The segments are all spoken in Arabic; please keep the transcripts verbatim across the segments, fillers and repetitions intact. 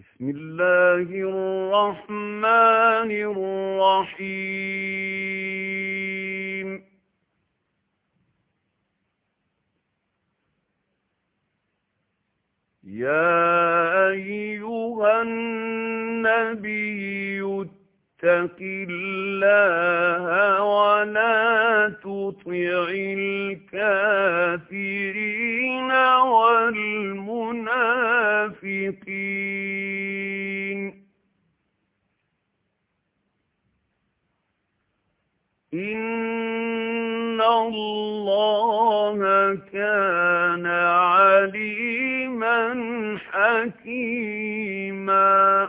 بسم الله الرحمن الرحيم يا أيها النبي اتق الله ولا تطع الكافرين والمنافقين إن الله كان عليما حكيما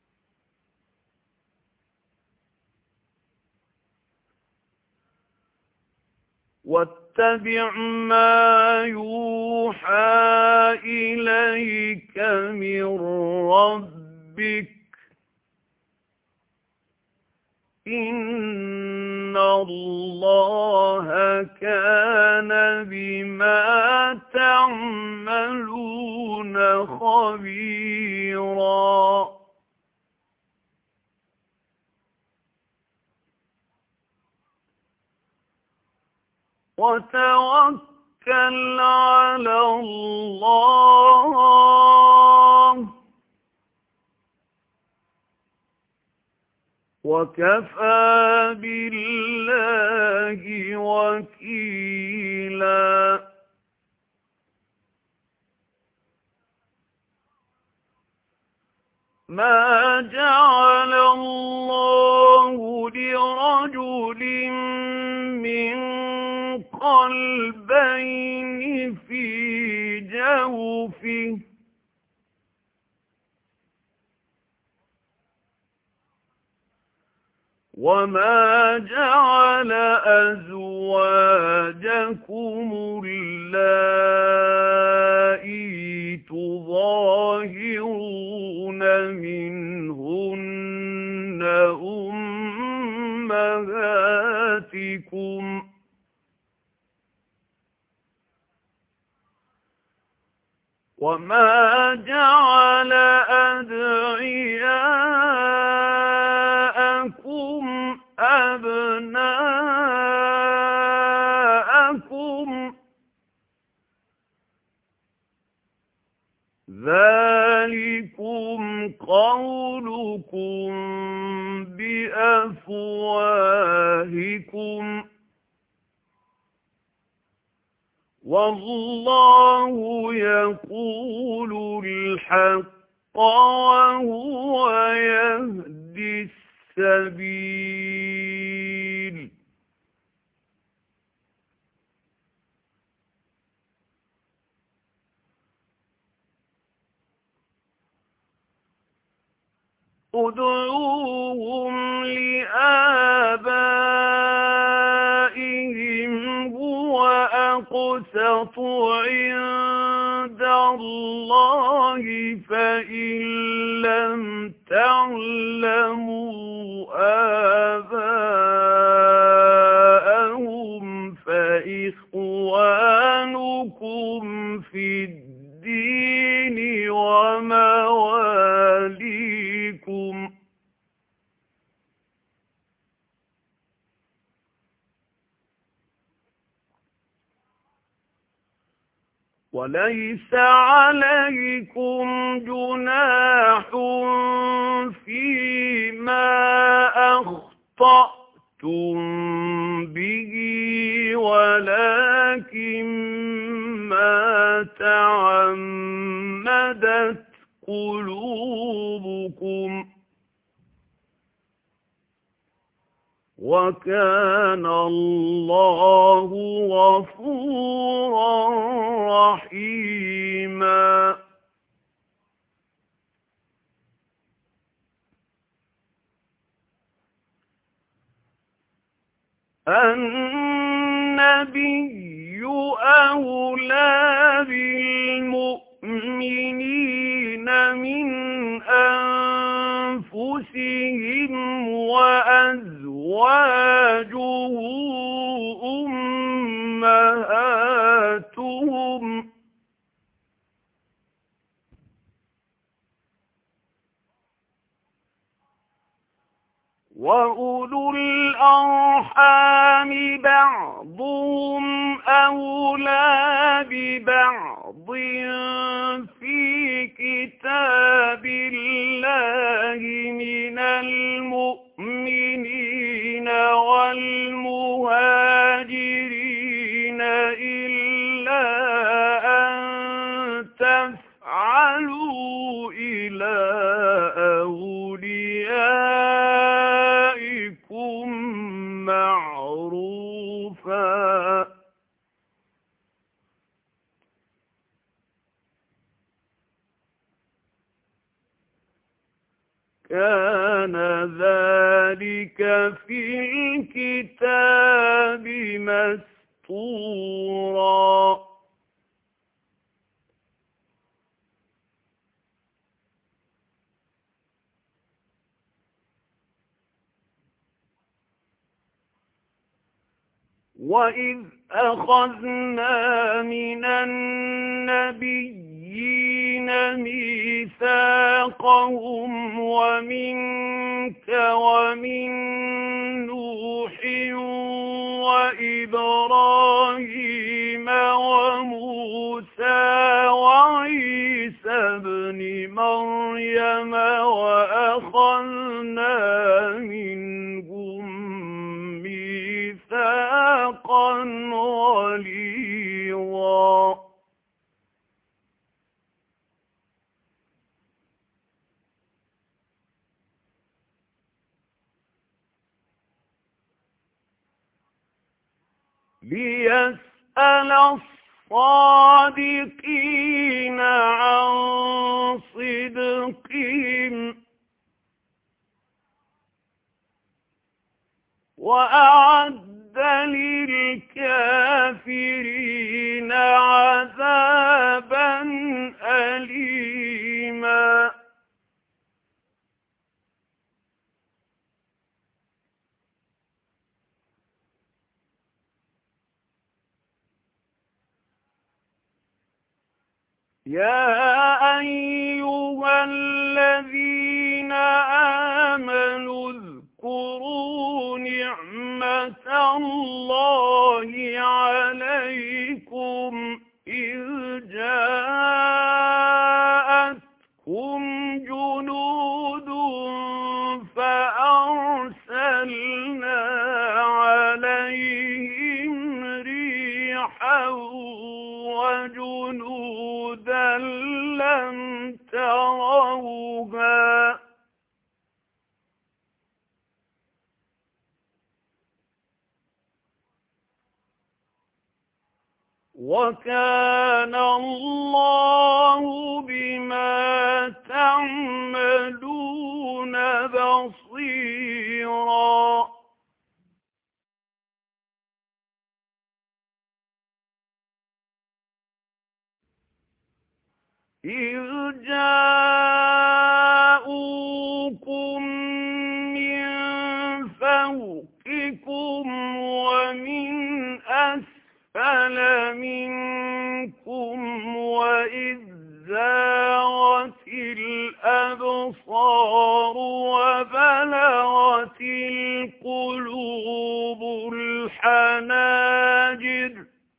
واتبع ما يوحى إليك من ربك إن الله كان بما تعملون خبيرا وتوكل على الله وكفى بالله وكيلا ما جعل الله لرجل من قلبين في جوفه وما جعل أزواجكم اللائي تظاهرون منهن أمهاتكم وما جعل أدعياءكم أبناءكم ذلكم قولكم بأفواهكم والله يقول الحق وهو يهدي السبيل ادعوهم لآبائهم هو أقسط عند الله فإن لم تعلموا آباءهم فإخوانكم في الدين ومواليكم وليس عليكم جناح فيما أخطأتم به ولكن ما تعمدت قلوبكم وكان الله غفورا رحيما النبي أولى بالمؤمنين من أنفسهم وأزواجه أمهاتهم وَأُولُو الْأَرْحَامِ بَعْضُهُمْ أَوْلَى بِبَعْضٍ فِي كِتَابِ اللَّهِ مِنَ الْمُؤْمِنِينَ وَالْمُهَاجِرِينَ إِلَّا أَن تَفْعَلُوا إِلَى أَوْلِيَائِكُمْ مَعْرُوفًا ۚ كَانَ ذَلِكَ فِي الْكِتَابِ مَسْطُورًا. وَإِذْ أَخَذْنَا مِنَ النَّبِيِّينَ مِيثَاقَهُمْ وَمِنكَ وَمِن نُّوحٍ وَإِبْرَاهِيمَ وَمُوسَىٰ وَعِيسَى ابْنِ مَرْيَمَ وَأَخَذْنَا مِنْهُم مِّيثَاقًا غَلِيظًا. لِيَسْأَلَ الصَّادِقِينَ عَن صِدْقِهِمْ ۚ وَأَعَدَّ لِلْكَافِرِينَ عَذَابًا أَلِيمًا. يَا أَيُّهَا الَّذِينَ آمَنُوا اذْكُرُوا نِعْمَةَ اللَّهِ عَلَيْكُمْ إِذْ جَاءَتْكُمْ جُنُودٌ فَأَرْسَلْنَا عَلَيْهِمْ رِيحًا وَجُنُودًا لَّمْ تَرَوْهَا ۚ وَكَانَ اللَّهُ بِمَا تَعْمَلُونَ بَصِيرًا. إِذْ جَاءُوكُم مِّن فَوْقِكُمْ وَمِنْ أَسْفَلَ مِنكُمْ وَإِذْ زَاغَتِ الْأَبْصَارُ وَبَلَغَتِ الْقُلُوبُ الْحَنَاجِرَ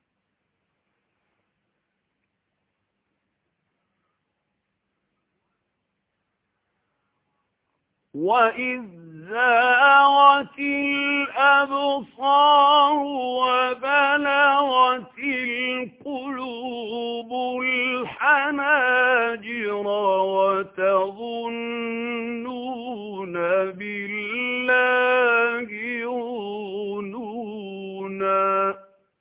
وَإِذْ زَاغَتِ الْأَبْصَارُ وَبَلَغَتِ الْقُلُوبُ الْحَنَاجِرَ وَتَظُنُّونَ بِاللَّهِ الظُّنُونَا.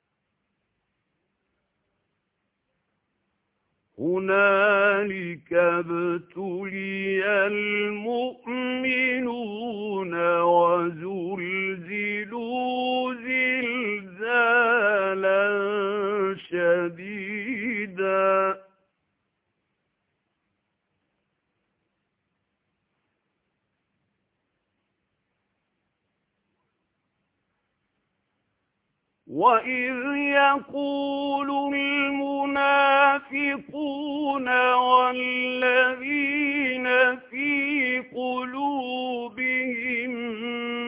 هُنَالِكَ ابْتُلِيَ الْمُؤْمِنُونَ وَزُلْزِلُوا زِلْزَالًا شَدِيدًا. وَإِذْ يَقُولُ الْمُنَافِقُونَ وَالَّذِينَ فِي قُلُوبِهِم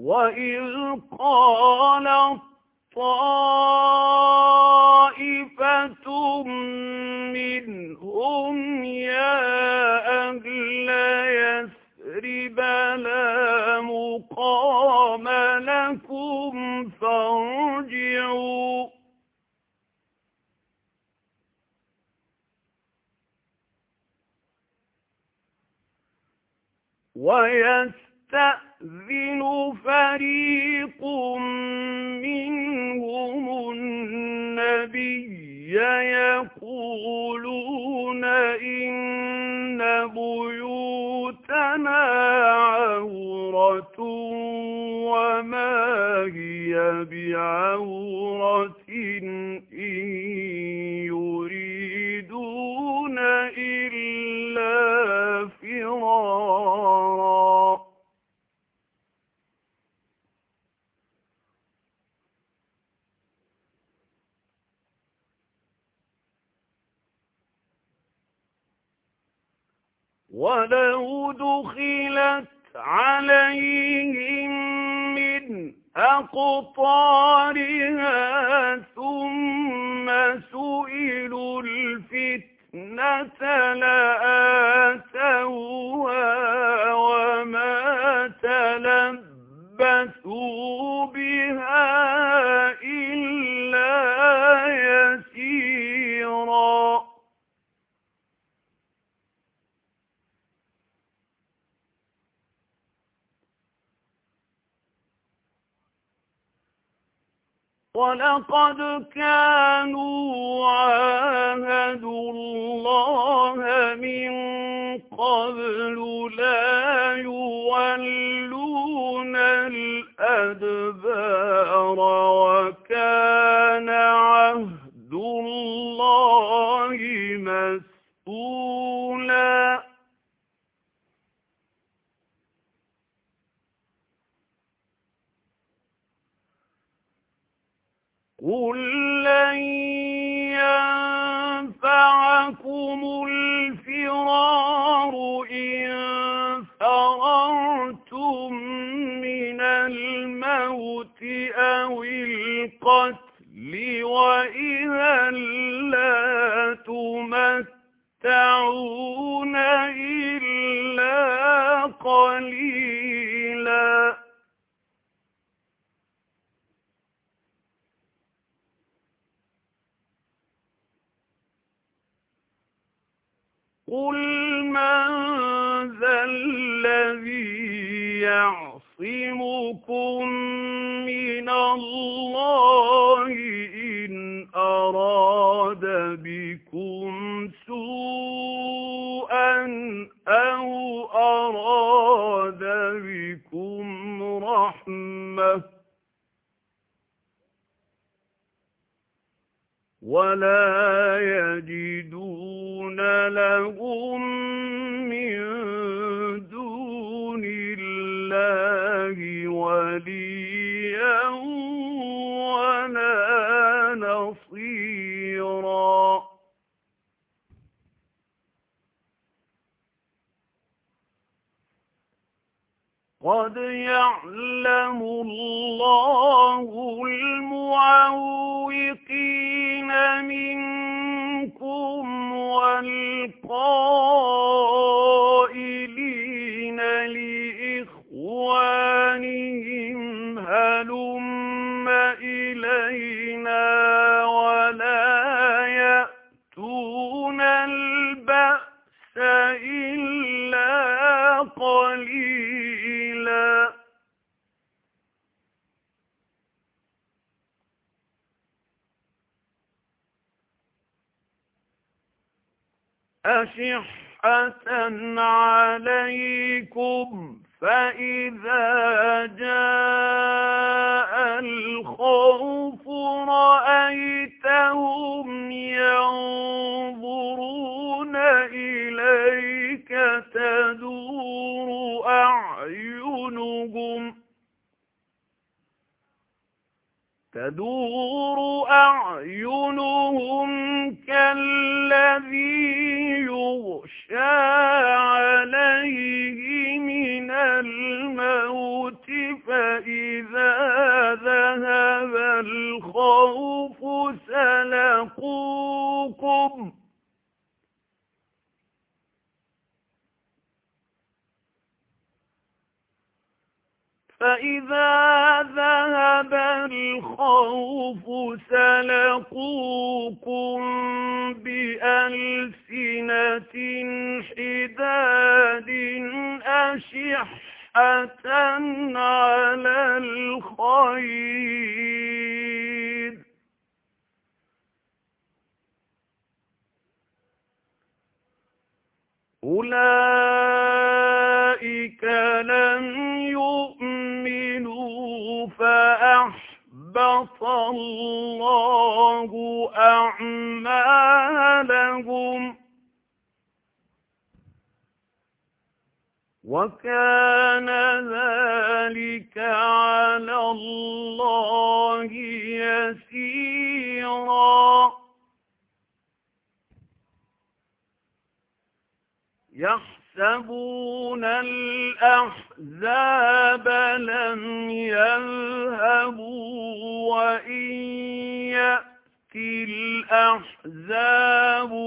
وَإِذْ قَالَت طَّائِفَةٌ مِّنْهُمْ يَا أَهْلَ يَثْرِبَ لَا مُقَامَ لَكُمْ فَارْجِعُوا وَيَسْتَأْذِنُ فَرِيقٌ مِّنْهُمُ النَّبِيَّ يَقُولُونَ إِنَّ بُيُوتَنَا عَوْرَةٌ وَمَا هِيَ بِعَوْرَةٍ إِن يُرِيدُونَ إِلَّا فِرَارًا وَلَوْ دُخِلَتْ عَلَيْهِم مِّنْ أَقْطَارِهَا ثُمَّ سُئِلُوا الْفِتْنَةَ لَآتَوْهَا وَمَا تَلَبَّثُوا بِهَا إِلَّا يَسِيرًا وَلَقَدْ كَانُوا عَاهَدُوا اللَّهَ مِن قَبْلُ لَا يُوَلُّونَ الْأَدْبَارَ وَكَانَ عَهْدُ اللَّهِ مَسْئُولًا قُل لَّن يَنفَعَكُمُ الْفِرَارُ إِن فَرَرْتُم مِّنَ الْمَوْتِ أَوِ الْقَتْلِ وَإِذًا لَّا تُمَتَّعُونَ إِلَّا قَلِيلًا قُلْ مَنْ ذَا الَّذِي يَعْصِمُكُم مِّنَ اللَّهِ إِنْ أَرَادَ بِكُمْ سُوءًا أَوْ أَرَادَ بِكُمْ رَحْمَةً وَلَا يَجِدُونَ لَهُم مِّن دُونِ اللَّهِ وَلِيًّا وَلَا نَصِيرًا قَدْ يَعْلَمُ اللَّهُ الْمُعَوِّقِينَ مِنكُمْ وَالْقَائِلِينَ لِإِخْوَانِهِمْ هَلُمَّ إِلَيْنَا وَلَا يَأْتُونَ الْبَأْسَ إِلَّا قَلِيلًا أَشِحَّةً عَلَيْكُمْ فَإِذَا جَاءَ الْخَوْفُ رَأَيْتَهُمْ يَنظُرُونَ إِلَيْكَ تَدُورُ أَعْيُنُهُمْ تدور أعينهم كالذي يغشى عليه من الموت فإذا فإذا ذهب الخوف سلقوكم بألسنة حداد أشحة على الخير أولئك لم يؤمنوا فأحبط الله أعمالهم وكان ذلك على الله يسيرا يحسبون الأحزاب لم يذهبوا وإن يأتي الأحزاب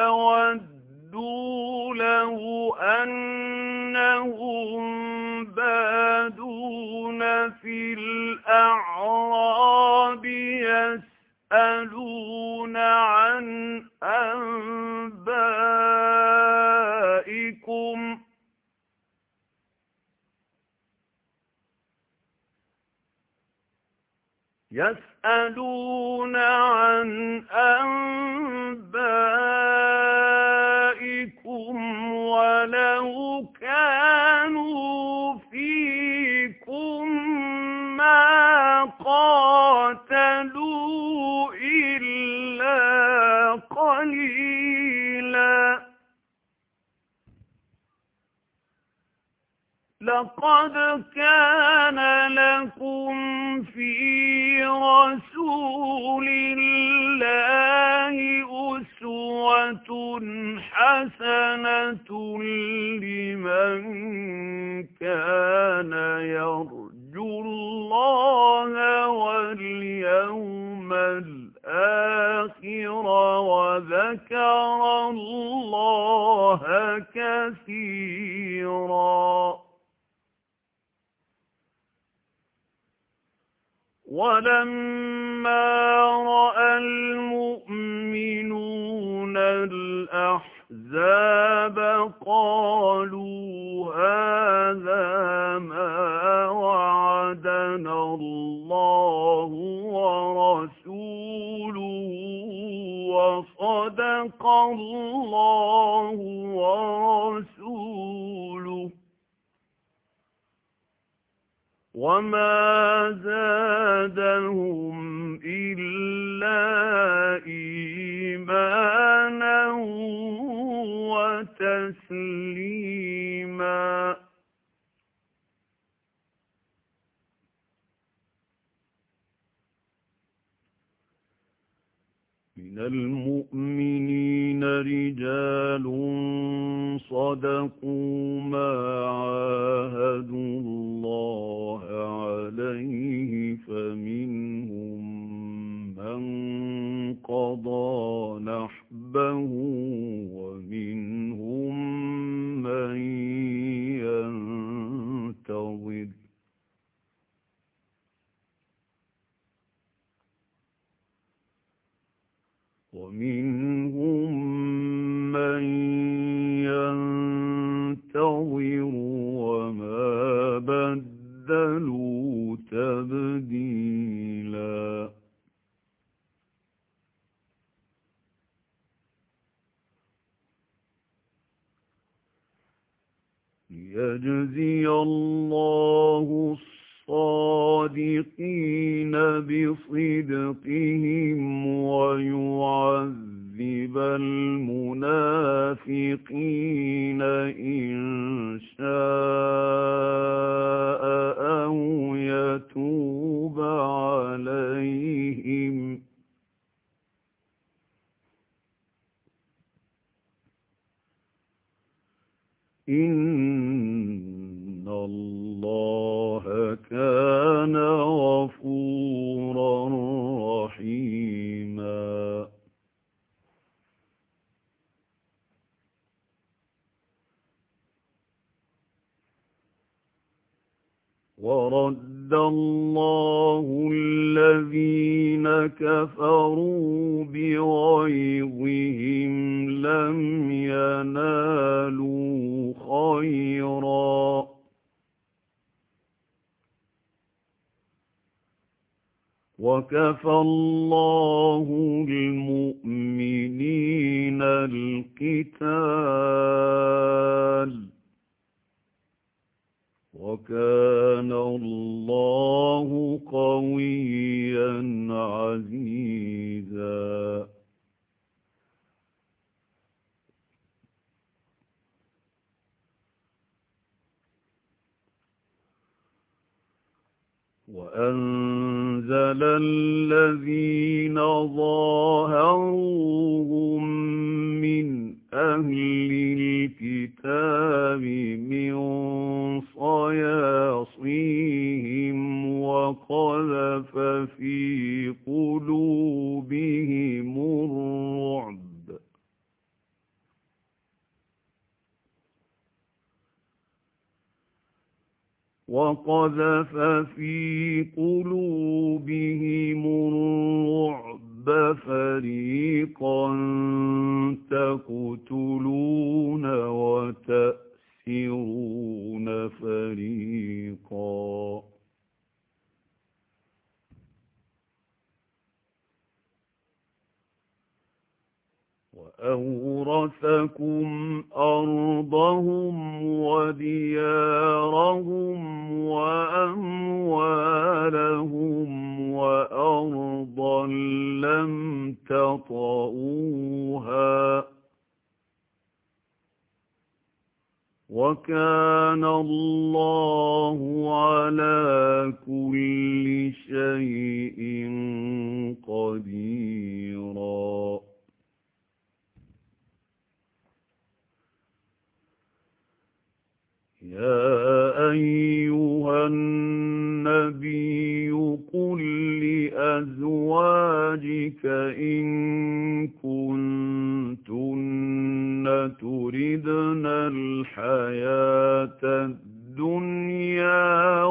يودوا له أنهم بادون في الأعراب يسألون عن أنبائكم يسألون عن أنبائكم ولو كانوا فيكم ما قاتلوا إلا قليلا لقد كان لكم في رسول الله أسوة حسنة لمن كان يرجو الله واليوم الآخر وذكر الله كثيرا ولما رأى المؤمنون الأحزاب قالوا هذا ما وعدنا الله ورسوله وصدق الله ورسوله وما زادهم إلا إيمانا وتسليما من المؤمنين رجال صدقوا ما عاهدوا الله عليه فمنهم من قضى نحبه ومنهم من ينتظر ومنهم من ينتظر وما بدلوا تبديلا ليجزي الله الصادقين بصدقهم ويعذب المنافقين إن شاء أو يتوب عليهم إن الله كان غفورا وَرَدَّ اللَّهُ الَّذِينَ كَفَرُوا بِغَيْظِهِمْ لَمْ يَنَالُوا خَيْرًا وَكَفَى اللَّهُ الْمُؤْمِنِينَ الْقِتَالَ وَكَانَ اللَّهُ قَوِيًّا عَزِيزًا. وَأَنزَلَ الَّذِينَ ظَاهَرُوهُم مِّنْ أَهْلِ الْكِتَابِ مِنْ صَيَاصِيهِمْ وَقَذَفَ فِي قُلُوبِهِمُ الرُّعْبَ وَقَذَفَ فِي قُلُوبِهِمُ الرُّعْبَ فَرِيقًا تَقْتُلُونَ وَتَأْسِرُونَ فَرِيقًا وَأَوْرَثَكُمْ أَرْضَهُمْ وَدِيَارَهُمْ وَأَمْوَالَهُمْ وَأَرْضًا لَّمْ تَطَئُوهَا وَكَانَ اللَّهُ عَلَى كُلِّ شَيْءٍ قَدِيرًا. يَا أَيُّهَا النَّبِيُّ قُل لِّأَزْوَاجِكَ إِن كُنتُنَّ تُرِدْنَ الْحَيَاةَ الدُّنْيَا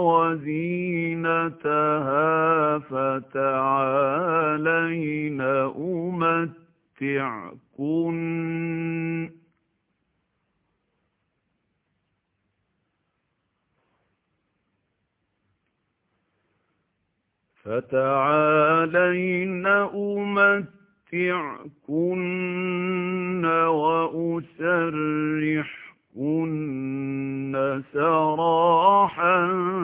وَزِينَتَهَا فَتَعَالَيْنَ أُمَتِّعْكُنَّ فَتَعَالَيْنَ أُمَتِّعْكُنَّ وَأُسَرِّحْكُنَّ سَرَاحًا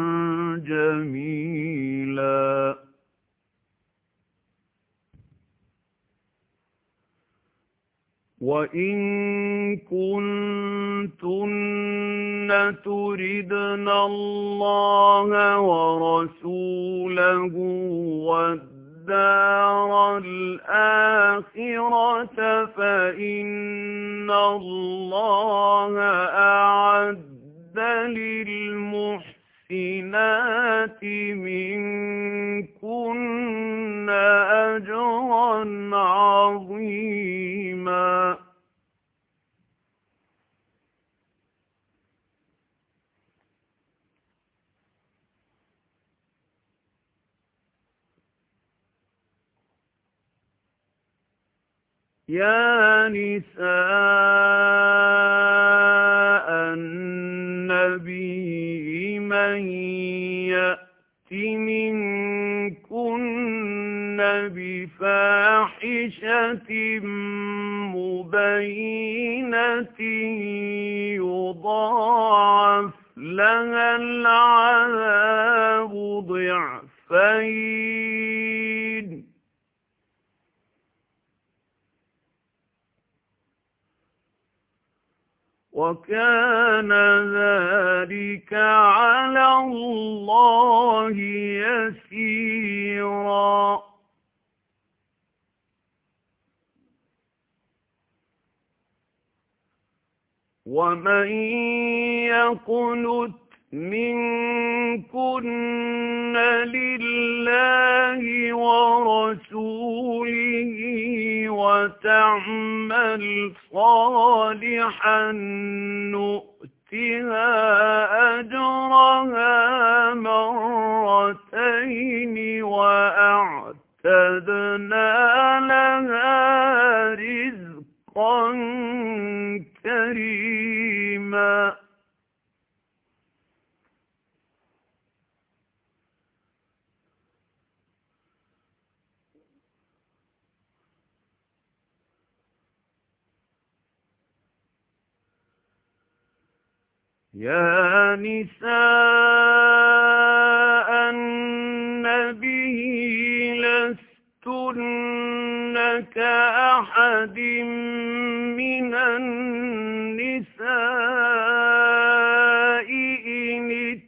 جَمِيلًا. وَإِن كُنتُنَّ تُرِدْنَ اللَّهَ وَرَسُولَهُ وَالدَّارَ الْآخِرَةَ فَإِنَّ اللَّهَ أَعَدَّ لِلْمُحْسِنَاتِ مِنكُنَّ أَجْرًا عَظِيمًا. يَا نِسَاءَ النَّبِيِّ مَن يَأْتِ مِنكُنَّ بِفَاحِشَةٍ مُّبَيِّنَةٍ يُضَاعَفْ لَهَا الْعَذَابُ ضِعْفَيْنِ وَكَانَ ذَلِكَ عَلَى اللَّهِ يَسِيرًا. وَمَن يَقْنُتْ مِنكُنَّ لِلَّهِ وَرَسُولِهِ وَتَعْمَلْ صَالِحًا نُؤْتِهَا أجرها مرتين وأعتدنا لها رزقا كريما يا نساء النبي لستن كأحد من النساء إن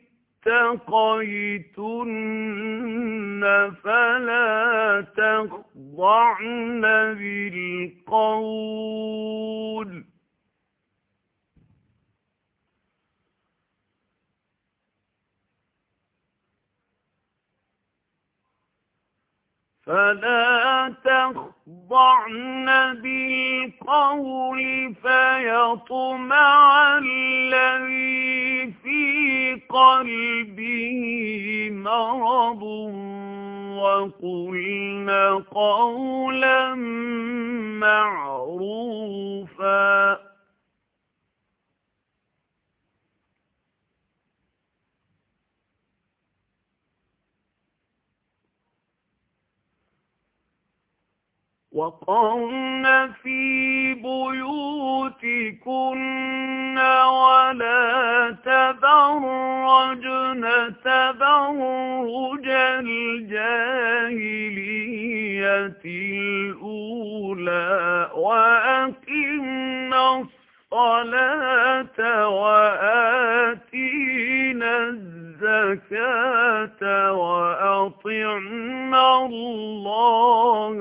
اتقيتن فلا تخضعن بالقول فلا تخضعن بالقول فيطمع الذي في قلبه مرض وقلن قولا معروفا وقرن في بيوتكن ولا تبرجن تبرج الجاهلية الأولى وأقمنا الصلاة وآتينا الزكاة وأطعنا الله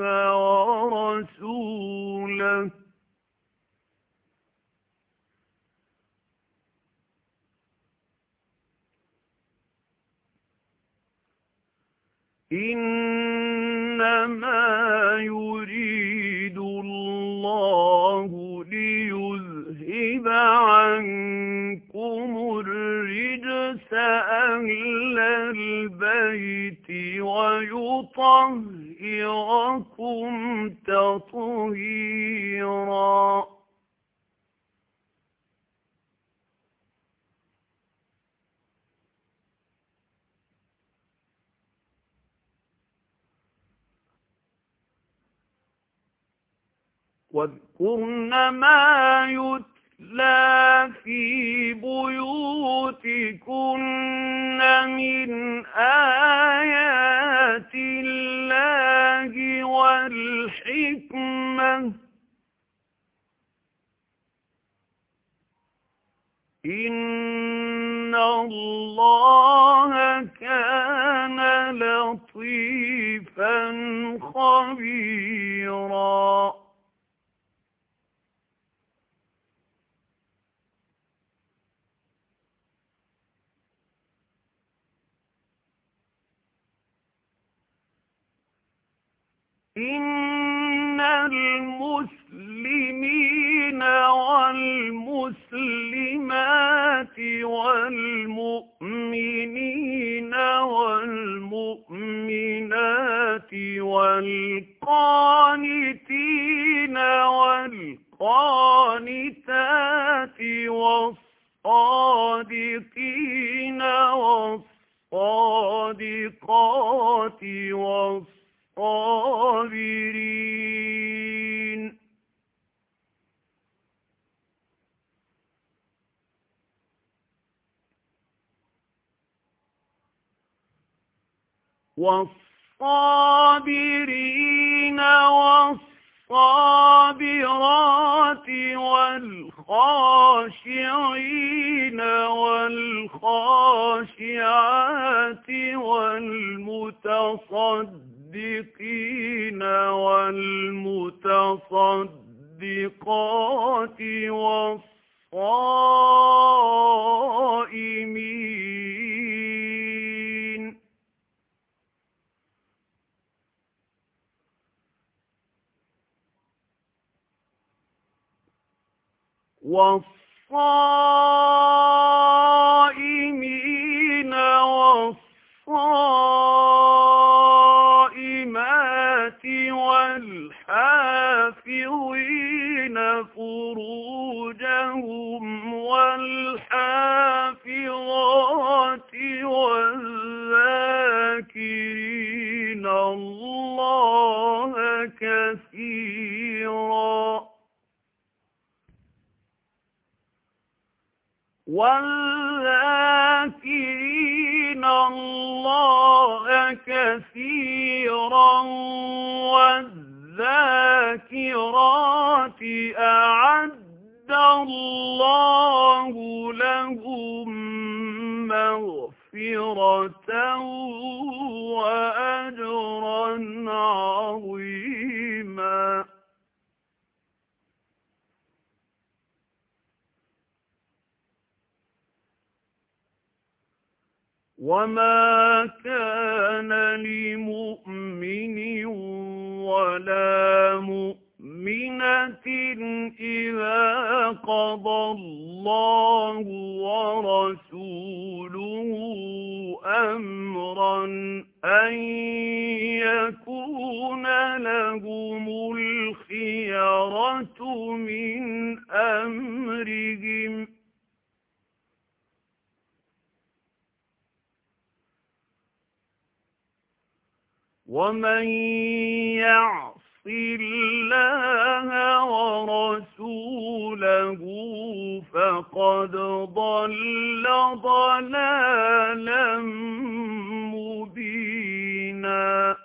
ورسوله إنما يريد الله ليذهب عنكم الرجس أهل البيت ويطهركم تطهيرا واذكرن ما يتلى في بيوتكن من آيات الله والحكمة إن الله كان لطيفا خبيرا إن المسلمين والمسلمات والمؤمنين والمؤمنات والقانتين والقانتات والصادقين والصادقات والصابرين والصابرين والصابرات والخاشعين والخاشعات والمتصدقين والمتصدقات والصائمين والصائمين وَالذَّاكِرِينَ اللَّهَ كَثِيرًا وَالذَّاكِرَاتِ أَعَدَّ اللَّهُ لَهُم مَّغْفِرَةً وَأَجْرًا عَظِيمًا. وَمَا كَانَ لِمُؤْمِنٍ وَلَا مُؤْمِنَةٍ إِذَا قَضَى اللَّهُ وَرَسُولُهُ أَمْرًا أَن يَكُونَ لَهُمُ الْخِيَرَةُ مِنْ أَمْرِهِمْ ۗ وَمَن يَعْصِ اللَّهَ وَرَسُولَهُ فَقَدْ ضَلَّ ضَلَالًا مُّبِينًا.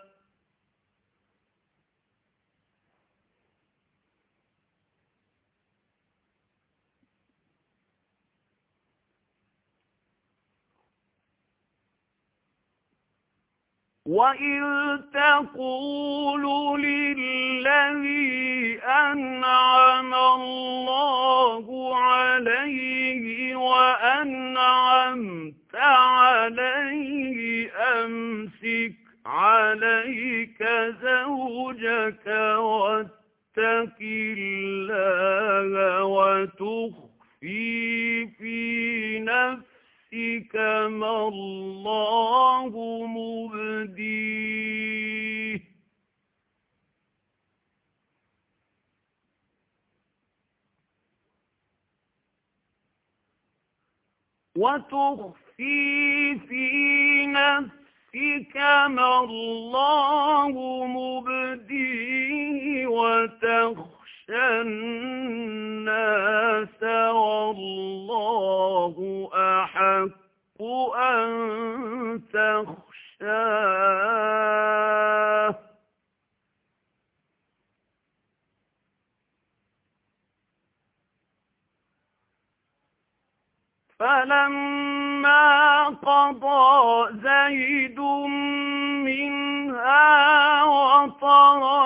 وَإِذْ تَقُولُ لِلَّذِي أَنْعَمَ اللَّهُ عَلَيْهِ وَأَنْعَمْتَ عَلَيْهِ أَمْسِكْ عَلَيْكَ زَوْجَكَ وَاتَّقِ اللَّهَ وَتُخْفِي فِي نَفْسِكَ مَا اللَّهُ مُبْدِيهِ وَتُخْفِي فِي نَفْسِكَ مَا اللَّهُ مُبْدِيهِ وَتَخْشَى النَّاسَ وَاللَّهُ أَحَقُّ أَن تَخْشَاهُ. فَلَمَّا قَضَىٰ زَيْدٌ مِّنْهَا وَطَرًا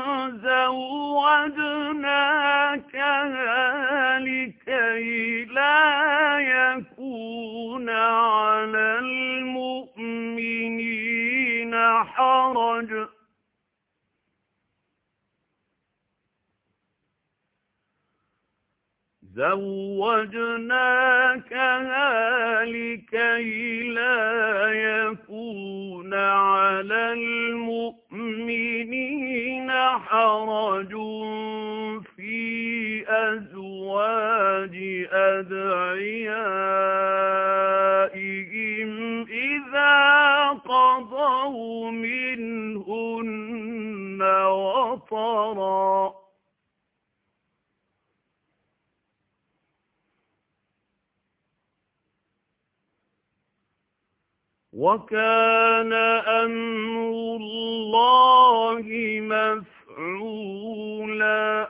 زَوَّجْنَاكَهَا لِكَيْ لَا يَكُونَ عَلَى الْمُؤْمِنِينَ حَرَجٌ زَوَّجْنَاكَهَا لِكَيْ لَا يَكُونَ عَلَى الْمُؤْمِنِينَ حَرَجٌ فِي أَزْوَاجِ أَدْعِيَائِهِمْ إِذَا قَضَوْا مِنْهُنَّ وَطَرًا. وَكَانَ أَمْرُ اللَّهِ مَفْعُولًا.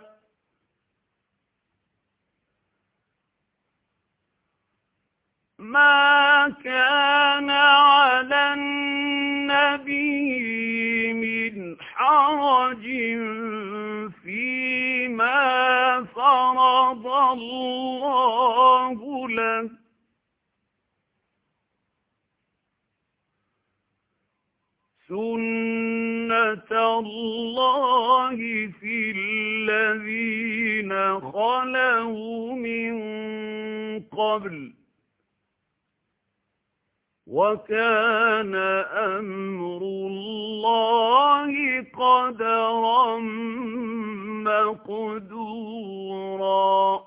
مَا كَانَ عَلَى النَّبِيِّ مِنْ حَرَجٍ فِيمَا فَرَضَ اللَّهُ لَهُ، سُنَّةَ اللَّهِ فِي الَّذِينَ خَلَوْا مِن قَبْلُ، وَكَانَ أَمْرُ اللَّهِ قَدَرًا مَّقْدُورًا.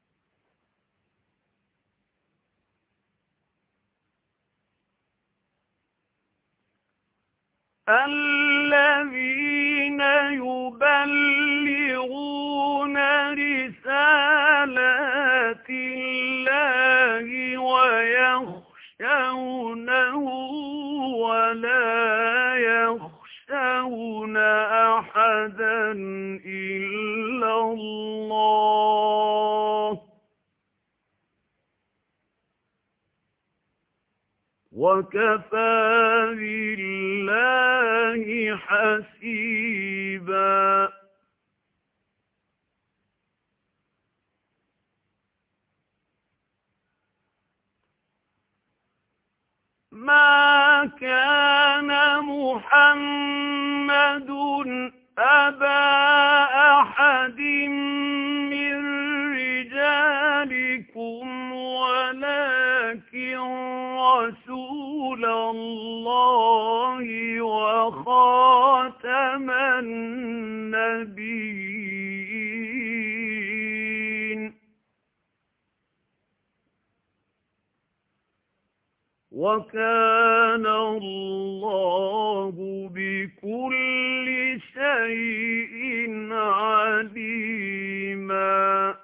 الَّذِينَ يُبَلِّغُونَ رِسَالَاتِ اللَّهِ يخشونه ولا يخشون أحدا إلا الله وكفى بالله حسيبا. ما كان محمد أبا أحد من رجالكم ولكن رسول الله وخاتم النبيين وكان الله بكل شيء عليما.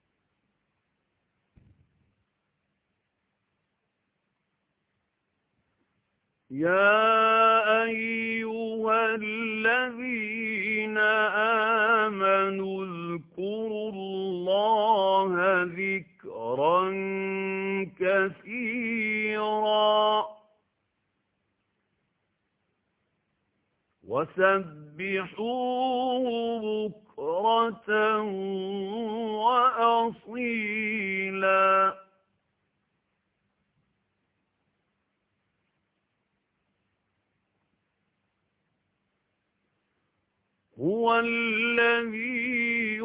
يا أيها الذين آمنوا اذكروا الله ذكرا كثيرا وسبحوه بكرة وأصيلا. هو الذي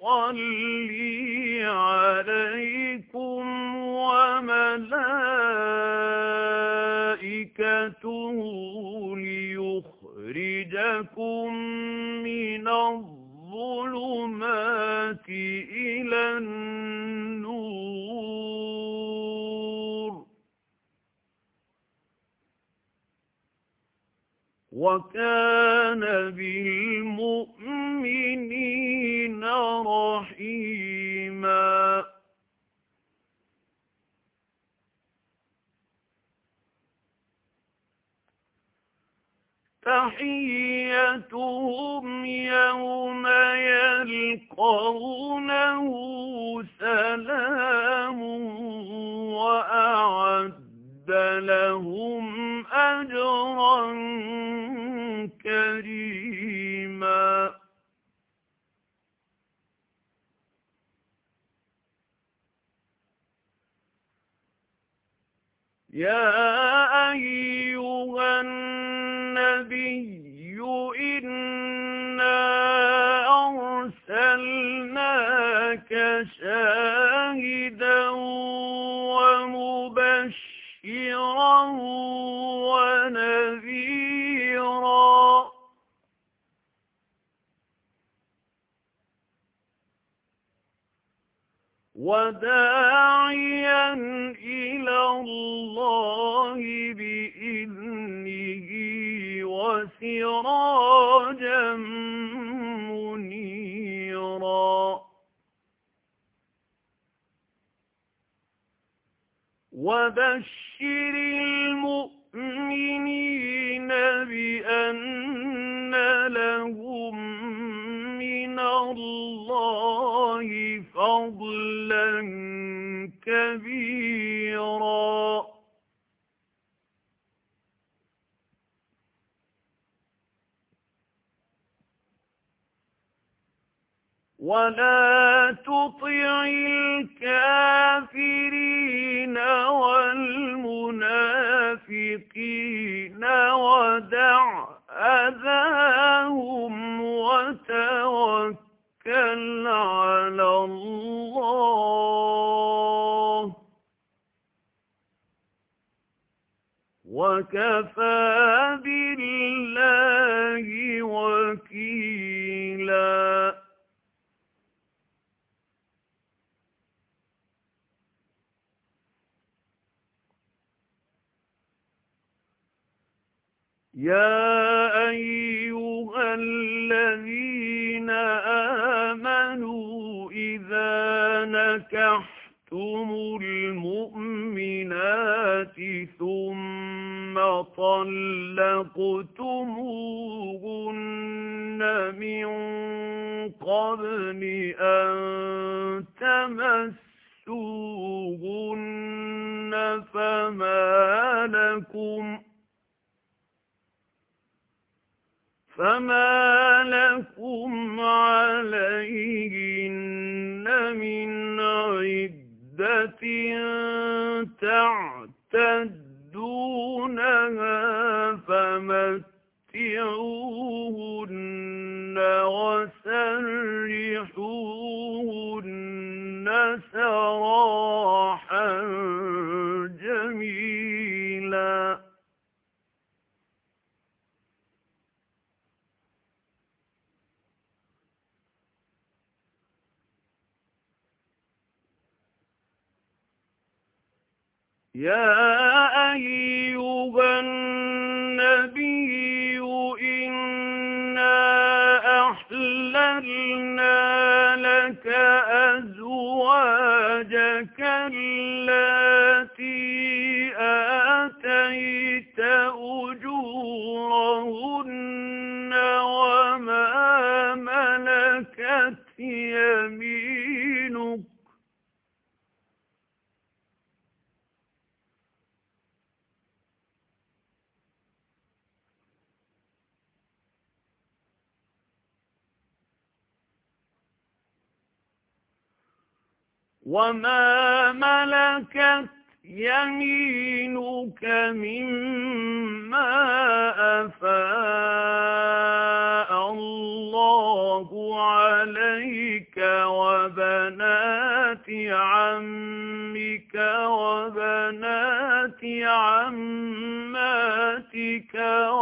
يصلي عليكم وملائكته ليخرجكم من الظلمات إلى النور وكان بالمؤمنين رحيما. تحيتهم يوم يلقونه سلام وأعد لهم أجرا كريما. يا أيها النبي إنا أرسلناك شاهدا ومبشرا ونذيرا وداعيا إلى الله بإذنه وسراجا منيرا. وبشر المؤمنين بأن لهم من الله فضلا كبيرا. ولا تطع الكافرين والمنافقين ودع أذاهم وتوكل على الله وكفى بالله وكيلا. يا أيها الذين آمنوا إذا نكحتم المؤمنات ثم طلقتموهن من قبل أن تمسوهن فما لكم فما لكم عليهن من عدة تعتدونها فمتعوهن وسرحوهن سراحا جميلا. يا أيها النبي إنا أحللنا لك أزواجك اللاتي آتيت أجورهن وما ملكت يمينك وما ملكت يمينك مما أفاء الله عليك وبنات عمك وبنات عماتك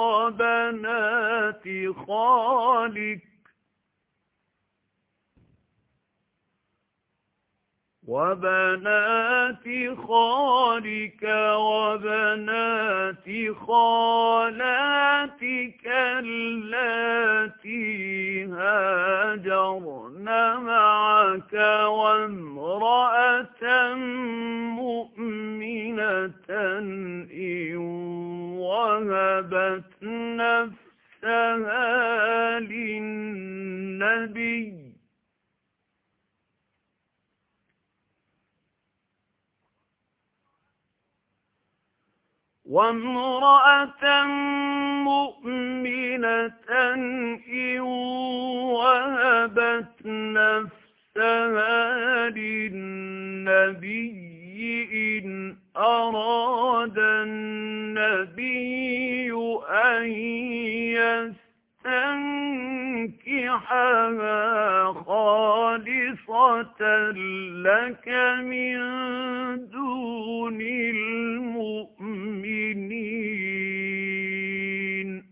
وبنات خالك وبنات خالك وبنات خالاتك اللاتي هاجرن معك وامرأة مؤمنة إن وهبت نفسها للنبي وامرأة مؤمنة إن وهبت نفسها للنبي إن أراد النبي أن يستنكحها خالصة لك من دون المؤمنين.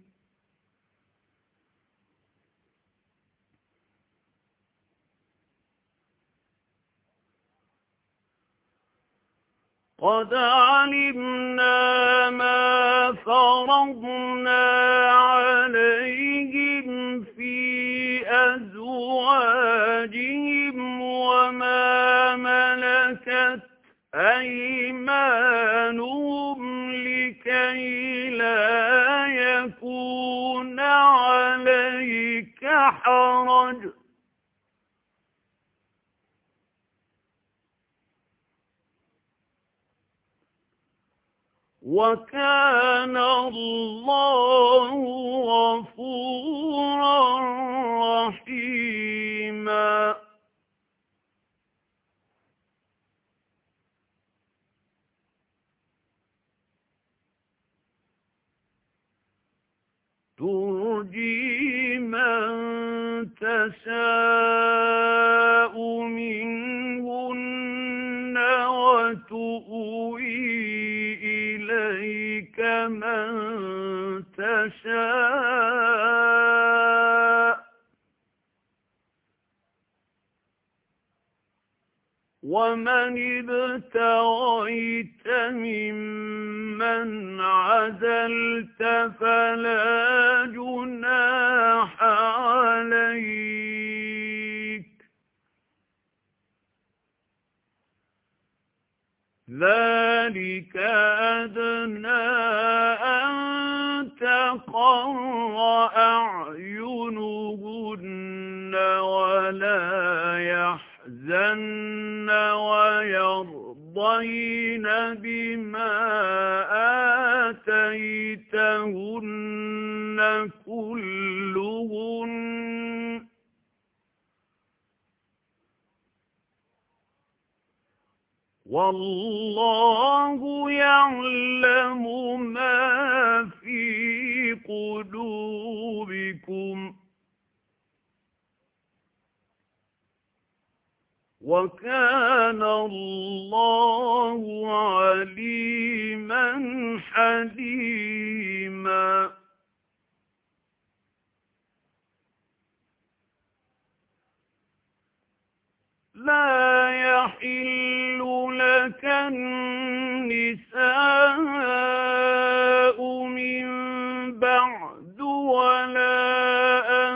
قد علمنا ما فرضنا عليهم في أزواجهم وما ملكت أيمانهم لكي لا يكون عليك حرج وكان الله غفورا رحيما. ترجي من تشاء منهن وتؤوي إليك من تشاء ومن ابتغيت ممن عزلت فلا جناح عليك ذلك أدنى أن تقر أعينهن ولا يحزن ويرضين بما آتيتهن كلهن والله يعلم ما في قلوبكم وكان الله عليما حليما لا يحل لك النساء من بعد ولا أن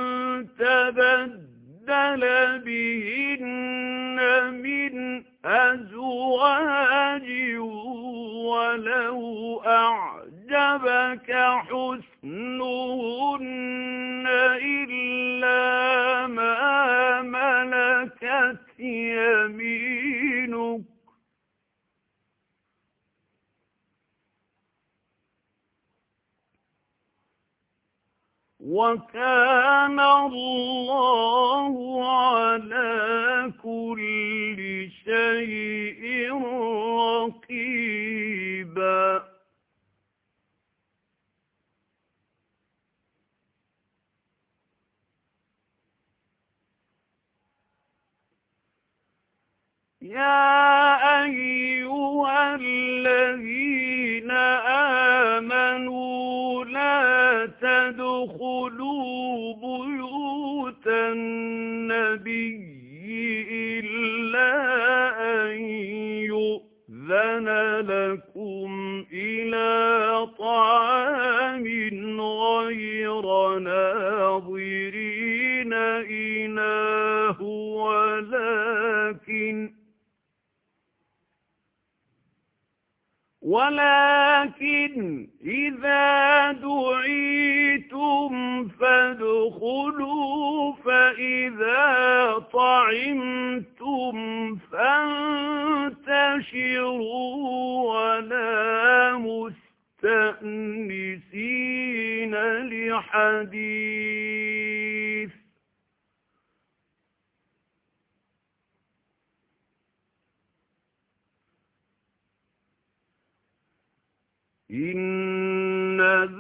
تبدل بهن من أزواج ولو أعجبك حسنهن إلا ما ملكت يمينك وكان الله على كل شيء رقيبا يا أيها الذين آمنوا لا تدخلوا بيوت النبي إلا أن يؤذن لكم إلى طعام غير ناظرين إناه ولكن ولكن إذا دعيتم فادخلوا فإذا طعمتم فانتشروا ولا مستأنسين لحديث إن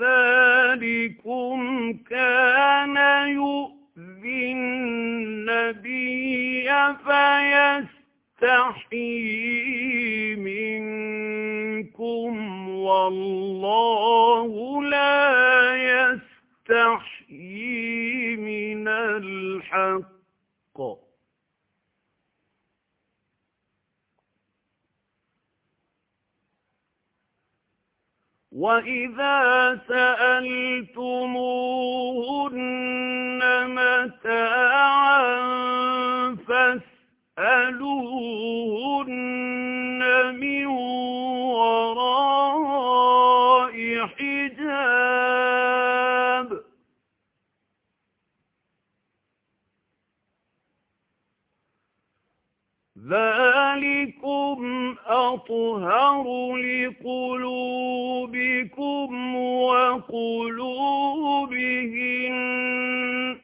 ذلكم كان يؤذي النبي فيستحيي منكم والله لا يستحيي من الحق وَإِذَا سَأَلْتُمُوهُنَّ مَتَاعًا فَاسْأَلُوهُنَّ مِنْ وَرَاءِ حِجَابٍ ذَلِكُمْ أَطْهَرُ لِقُلُوبِكُمْ وَقُلُوبِهِنَّ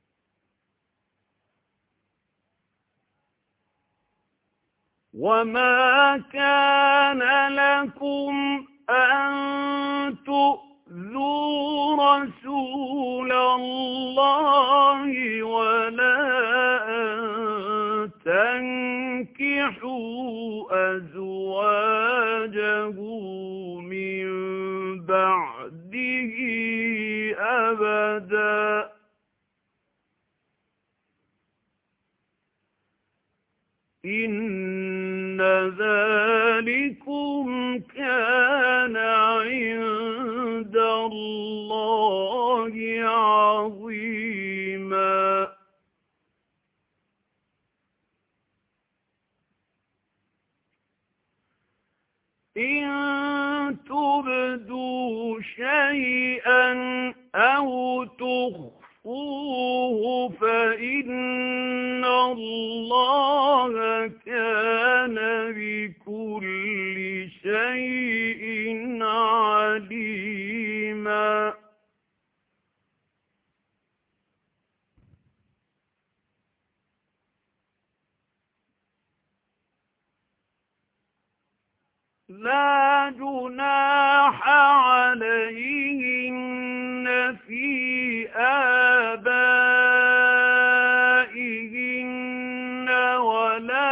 وَمَا كَانَ لَكُمْ أَن تُؤْذُوا رَسُولَ اللَّهِ وَلَا أَن تَنكِحُوا أَزْوَاجَهُ مِن بَعْدِهِ أَبَدًا إِنَّ ذَلِكُمْ كَانَ عِندَ اللَّهِ عَظِيمًا لا جناح عليهن في آبائهن ولا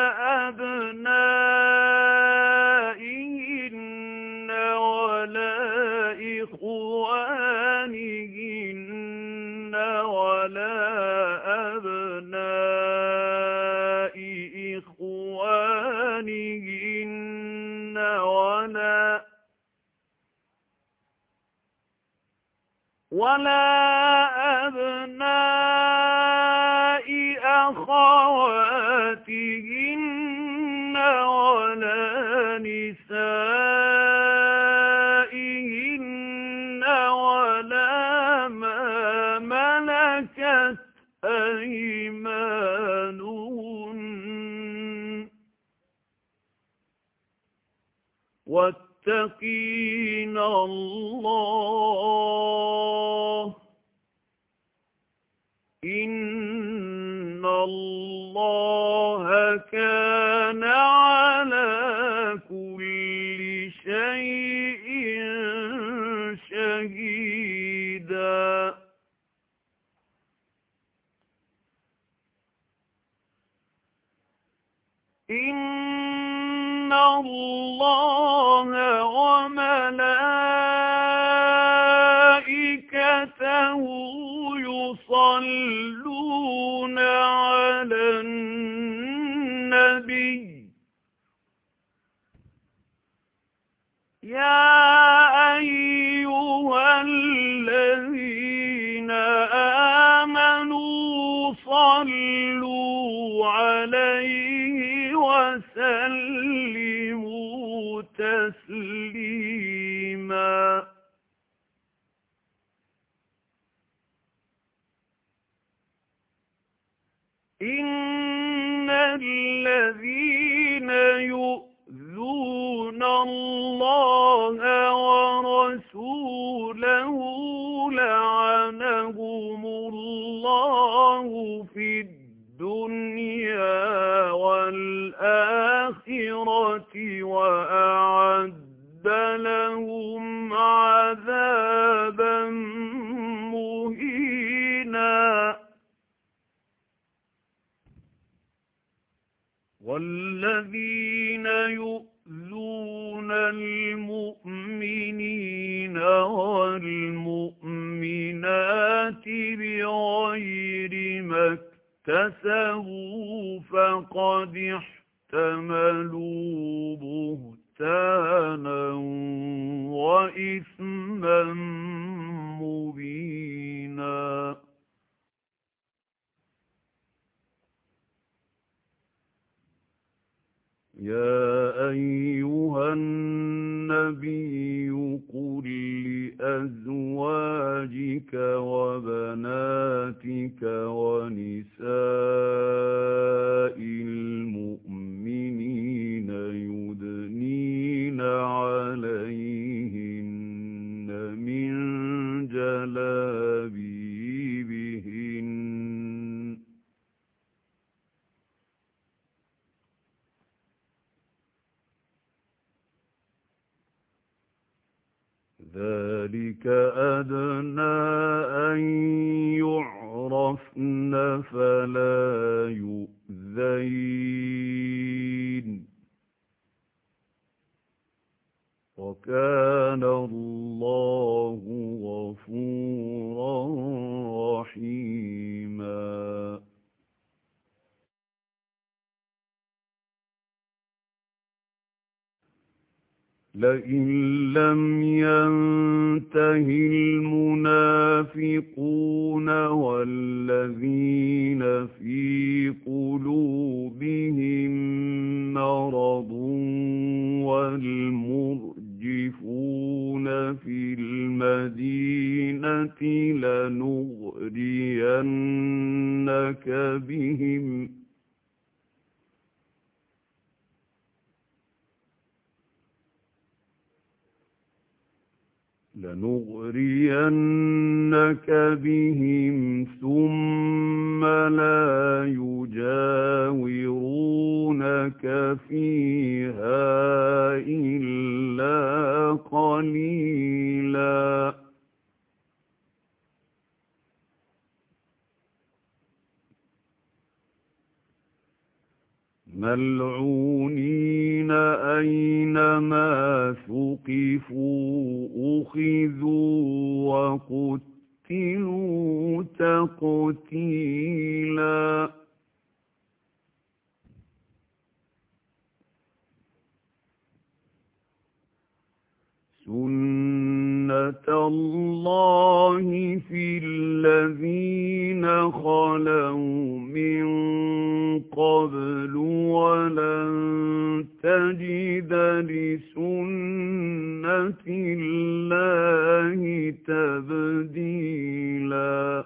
أبنائهن ولا إخوانهن ولا أبناء إخوانهن ولا ولا أبناء أخواتهن ولا نسائهن ولا ما ملكت أيمانهن واتقين الله إن الله كان على كل شيء شهيدا إن الله وملائكته يصلون على النبي يا أيها الذين آمنوا صلوا عليه وسلموا تسليما إن الذين يؤذون الله ورسوله لعنهم الله في الدنيا والآخرة وأعد لهم عذابا مهينا والذين يؤذون المؤمنين والمؤمنات بغير ما اكتسبوا فقد احتملوا بهتانا وإثما مبينا يا أيها النبي قل لأزواجك وبناتك ونساء المؤمنين يدنين عليهن من جلابيبهن ذلك أدنى أن يعرفن فلا يؤذين وكان الله غفورا رحيما لئن لم ينته المنافقون والذين في قلوبهم مرض والمرجفون في المدينة لنغرينك بهم لنغرينك بهم ثم لا يجاورونك يمسونك فيها إلا قليلا ملعونين أينما ثقفوا أخذوا وقتلوا تقتيلا سنة الله في الذين خلوا من قبل ولن تجد لسنة الله تبديلا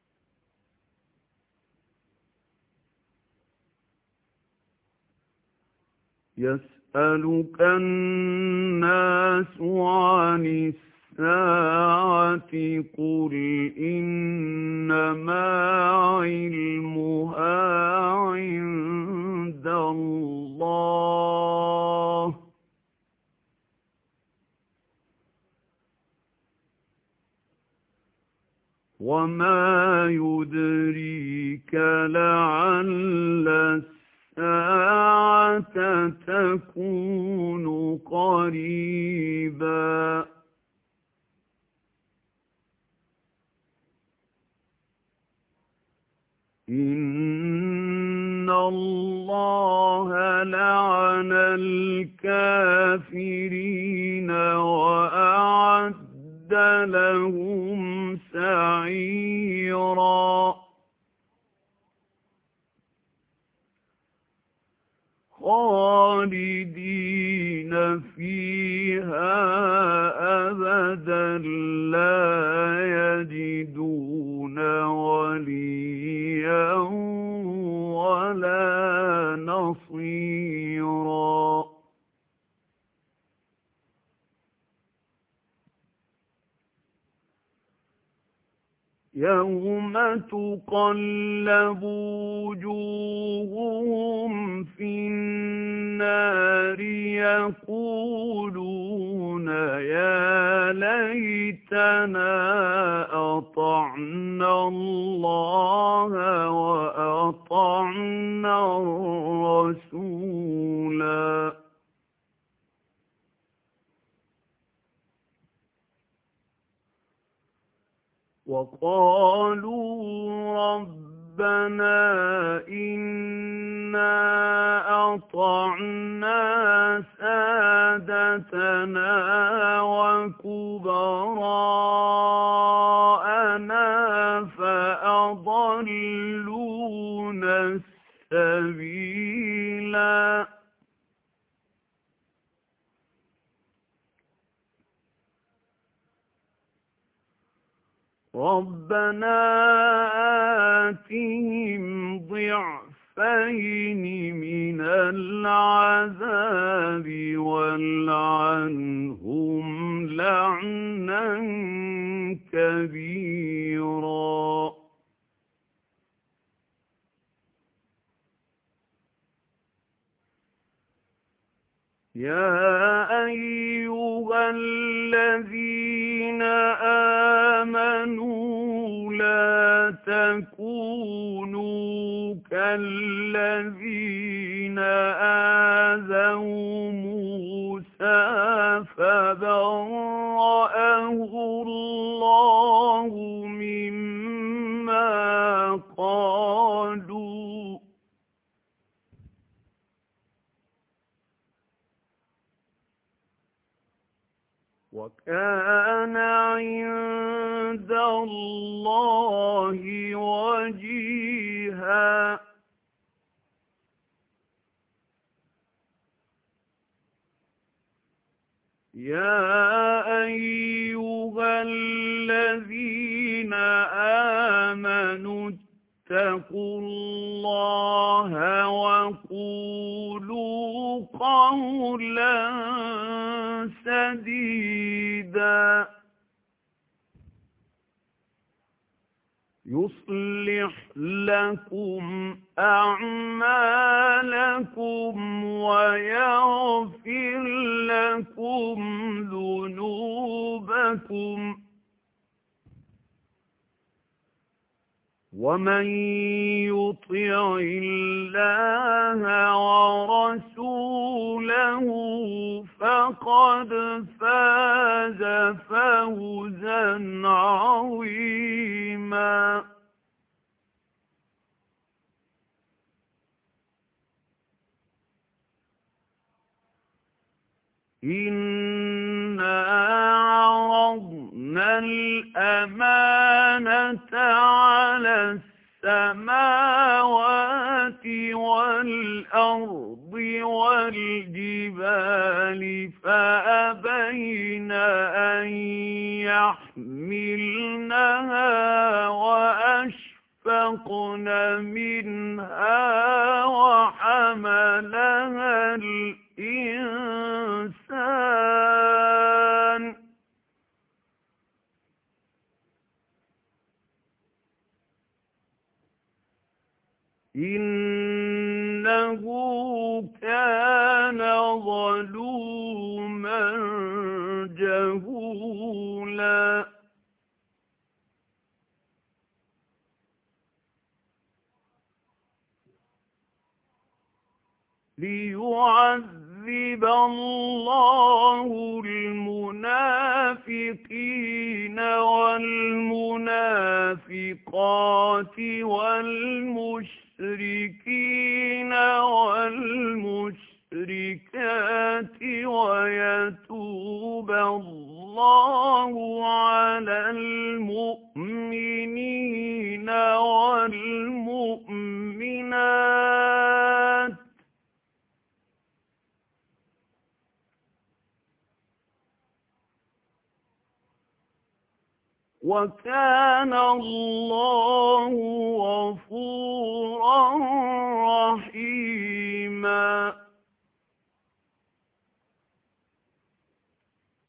يسألك الناس عن الساعة قل إنما علمها عند الله وما يدريك لعل الساعة تكون قريبا إن الله لعن الكافرين وأعد لهم سعيرا خالدين فيها أبدا لا يجدون وليا ولا نصيرا يوم تقلب وجوههم في النار يقولون يا ليتنا أطعنا الله وأطعنا الرسولا وقالوا ربنا إنا أطعنا سادتنا وكبراءنا فأضلونا السبيلا ربنا آتهم ضعفين من العذاب والعنهم لعنا كبيرا يا أيها الذين آمنوا لا تكونوا كالذين آذوا موسى فبرأه الله مما قالوا وكان عند الله وجيها يا أيها الذين آمنوا اتقوا الله وقولوا قولا سديدا يصلح لكم أعمالكم ويغفر لكم ذنوبكم ومن يطع الله ورسوله فقد فاز فوزا عظيما. إنا عرضنا الأمانة على السماوات والأرض والجبال فأبين أن يحملنها وأشفقن منها وحملها الإنسان إنه كان ظلوما جهولا. ليعذب الله المنافقين والمنافقات والمشركين والمشركات ويتوب الله على المؤمنين والمؤمنات وكان الله غفورا رحيما.